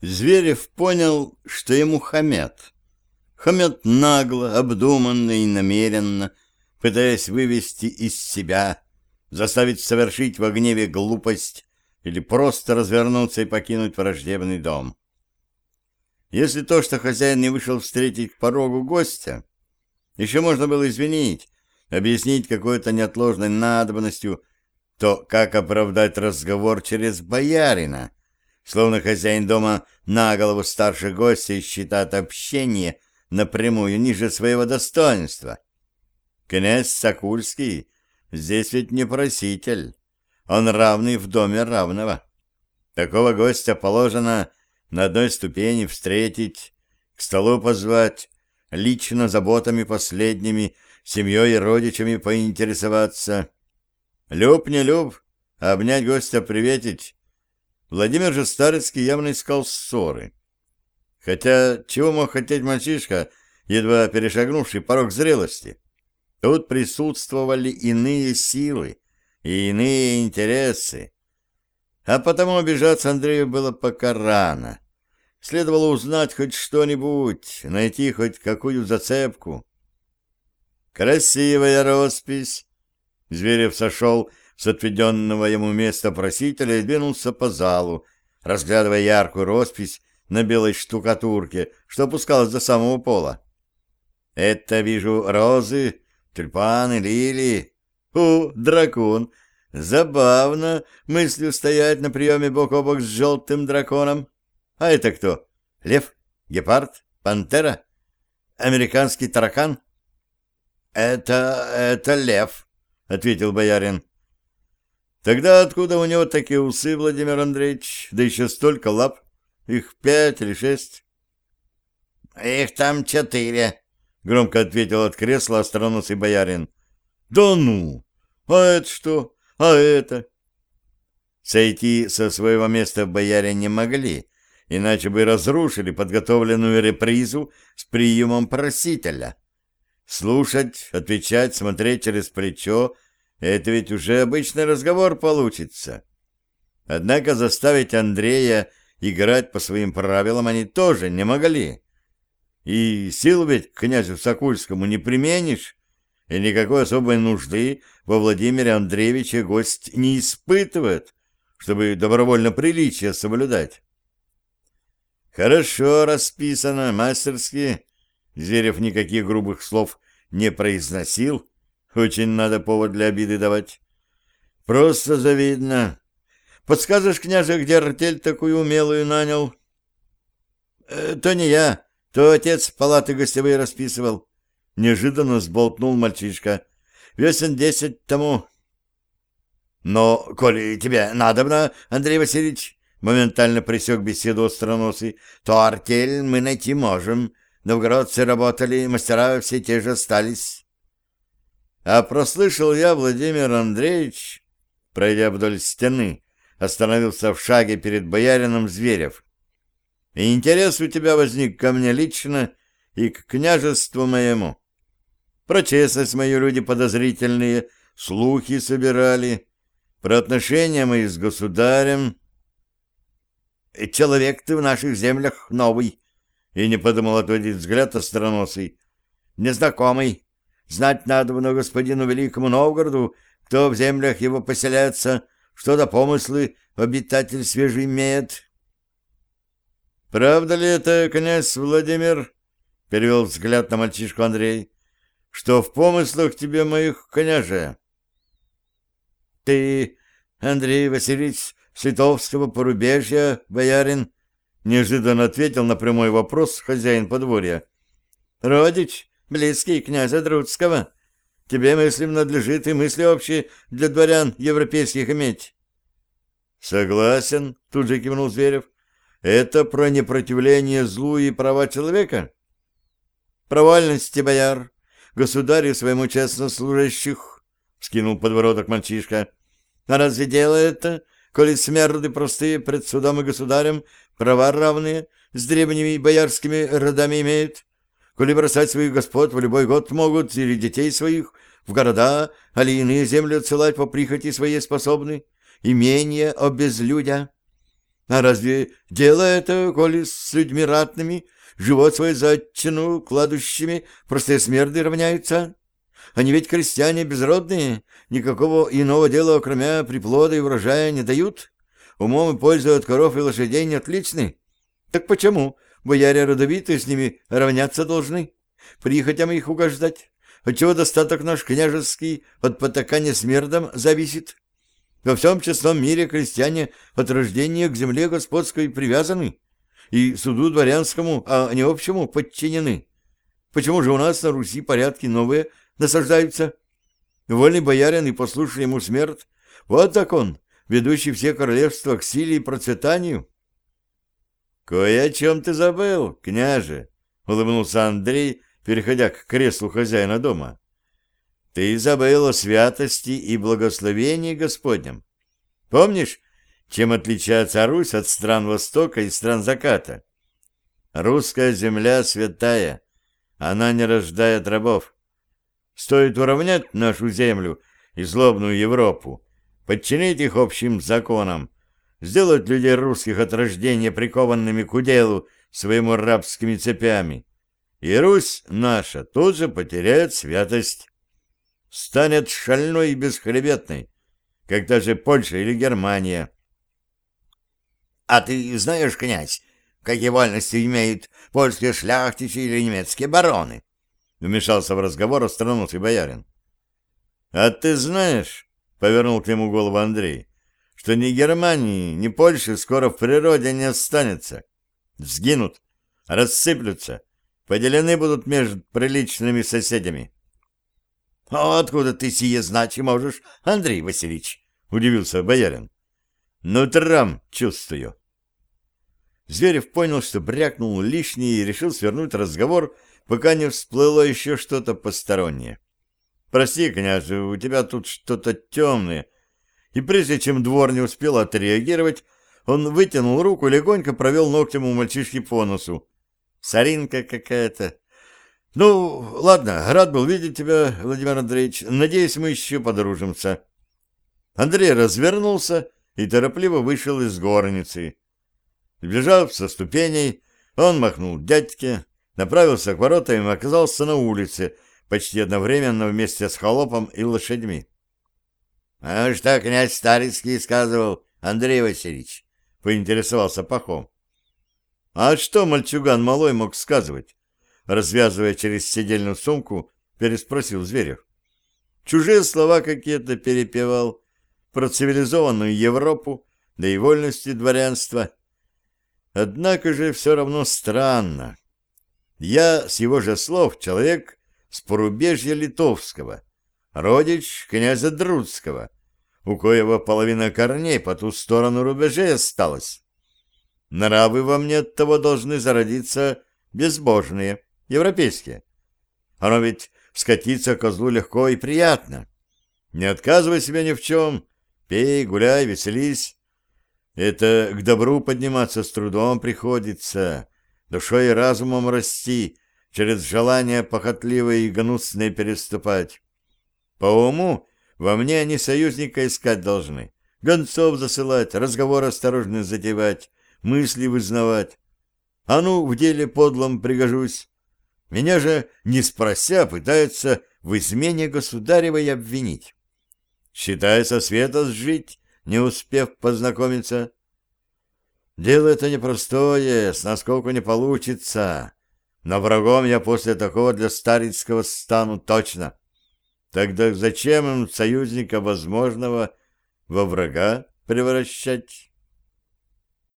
Зверев понял, что ему хамят. Хамят нагло, обдуманно и намеренно, пытаясь вывести из себя, заставить совершить во гневе глупость или просто развернуться и покинуть враждебный дом. Если то, что хозяин не вышел встретить к порогу гостя, еще можно было извинить, объяснить какой-то неотложной надобностью, то как оправдать разговор через боярина, словно хозяин дома на голову старше гостя считает общение напрямую ниже своего достоинства. Князь Сокульский здесь ведь не проситель, он равный в доме равного. Такого гостя положено на одной ступени встретить, к столу позвать, лично заботами последними, семьей и родичами поинтересоваться. Люб не люб, обнять гостя приветить. Владимир же Старицкий явно искал ссоры. Хотя чего мог хотеть мальчишка, едва перешагнувший порог зрелости? Тут присутствовали иные силы и иные интересы. А потому обижаться Андрею было пока рано. Следовало узнать хоть что-нибудь, найти хоть какую зацепку. «Красивая роспись!» Зверев сошел с отведенного ему места просителя и двинулся по залу, разглядывая яркую роспись на белой штукатурке, что опускалась до самого пола. «Это, вижу, розы, тюльпаны, лилии. Дракон! Забавно мыслью стоять на приеме бок о бок с желтым драконом. А это кто? Лев? Гепард? Пантера? Американский таракан?» «Это лев», — ответил боярин. «Тогда откуда у него такие усы, Владимир Андреевич? Да еще столько лап. Их 5 или 6?» «Их там 4», — громко ответил от кресла остроносый боярин. «Да ну! А это что? А это?» Сойти со своего места бояре не могли, иначе бы разрушили подготовленную репризу с приемом просителя. Слушать, отвечать, смотреть через плечо — это ведь уже обычный разговор получится. Однако заставить Андрея играть по своим правилам они тоже не могли. И сил ведь к князю Сокульскому не применишь, и никакой особой нужды во Владимире Андреевиче гость не испытывает, чтобы добровольно приличие соблюдать. «Хорошо расписано, мастерски». Зверев никаких грубых слов не произносил. Очень надо повод для обиды давать. «Просто завидно. Подскажешь, княже, где артель такую умелую нанял?» «То не я, то отец палаты гостевые расписывал». Неожиданно сболтнул мальчишка. «Весен 10 тому». «Но, коли тебе надобно, Андрей Васильевич», — моментально пресек беседу остроносый, — «то артель мы найти можем. Новгородцы работали, мастера все те же остались». А прослышал я, Владимир Андреевич, пройдя вдоль стены, остановился в шаге перед боярином Зверев. «И интерес у тебя возник ко мне лично и к княжеству моему. Про честность мою люди подозрительные слухи собирали, про отношения мои с государем. Человек ты в наших землях новый», и не подумал отводить взгляд остроносый. «Незнакомый. Знать надобно господину Великому Новгороду, кто в землях его поселяется, что за помыслы обитатель свежий имеет». «Правда ли это, князь Владимир?» — перевел взгляд на мальчишку Андрей. «Что в помыслах тебе моих, княже?» «Ты, Андрей Васильевич, с литовского порубежья, боярин?» — неожиданно ответил на прямой вопрос хозяин подворья. «Родич, близкий князя Друцкого. Тебе мыслям надлежит и мысли общие для дворян европейских иметь». «Согласен», — тут же кивнул Зверев. «Это про непротивление злу и права человека?» «Провальности, бояр, государю своему честно служащих», — скинул подбородок мальчишка. «А разве дело это, коли смерды простые пред судом и государем права равные с древними боярскими родами имеют? Коли бросать своих господ в любой год могут или детей своих в города, али иные земли отсылать по прихоти своей способны, имения обезлюдя. А разве дело это, коли с людьми ратными, живот свой за отчину кладущими, простые смерды равняются? Они ведь крестьяне безродные, никакого иного дела, кроме приплода и урожая, не дают. Умом и пользой от коров и лошадей не отличны. Так почему бояре родовитые с ними равняться должны? Прихотям их угождать? Отчего достаток наш княжеский от потакания смердам зависит? Во всем честном мире крестьяне от рождения к земле господской привязаны и суду дворянскому, а не общему подчинены. Почему же у нас на Руси порядки новые насаждаются? Вольный боярин и послушный ему смерть. Вот закон, ведущий все королевства к силе и процветанию. — Кое о чем ты забыл, княже, — улыбнулся Андрей, переходя к креслу хозяина дома. — Ты забыл о святости и благословении Господнем. Помнишь, чем отличается Русь от стран Востока и стран Заката? Русская земля святая, она не рождает рабов. Стоит уравнять нашу землю и злобную Европу, подчинить их общим законам, сделать людей русских от рождения прикованными к уделу своему рабскими цепями, и Русь наша тут же потеряет святость, станет шальной и бесхребетной, как даже Польша или Германия. — А ты знаешь, князь, какие вольности имеют польские шляхтичи или немецкие бароны? — вмешался в разговор остроносый боярин. — А ты знаешь, — повернул к нему голову Андрей, — что ни Германии, ни Польши скоро в природе не останется. Сгинут, рассыплются, поделены будут между приличными соседями. — А откуда ты сие знать можешь, Андрей Васильевич? — удивился боярин. — Нутром чувствую. Зверев понял, что брякнул лишнее и решил свернуть разговор, пока не всплыло еще что-то постороннее. — Прости, княже, у тебя тут что-то темное. И прежде чем двор не успел отреагировать, он вытянул руку и легонько провел ногтем у мальчишки по носу. Соринка какая-то. — Ну, ладно, рад был видеть тебя, Владимир Андреевич. Надеюсь, мы еще подружимся. Андрей развернулся и торопливо вышел из горницы. Сбежав со ступеней, он махнул дядьке, направился к воротам и оказался на улице, почти одновременно вместе с холопом и лошадьми. — А что князь Старицкий сказывал, Андрей Васильевич? — поинтересовался Пахом. — А что мальчуган малой мог сказывать? — развязывая через седельную сумку, переспросил Зверев. Чужие слова какие-то перепевал про цивилизованную Европу, да и вольности дворянства. Однако же все равно странно. Я, с его же слов, человек с порубежья Литовского, родич князя Друцкого, у коего половина корней по ту сторону рубежей осталась. Нравы во мне от того должны зародиться безбожные, европейские. Оно ведь скатиться козлу легко и приятно. Не отказывай себе ни в чем, пей, гуляй, веселись. Это к добру подниматься с трудом приходится, душой и разумом расти, через желания похотливые и гнусные переступать. По уму во мне они союзника искать должны, гонцов засылать, разговор осторожно затевать, мысли вызнавать. А ну, в деле подлом пригожусь. Меня же, не спрося, пытаются в измене государевой обвинить. Считай, со света сжить, не успев познакомиться. Дело это непростое, с наскоку не получится. Но врагом я после такого для Старицкого стану точно. Тогда зачем им союзника возможного во врага превращать?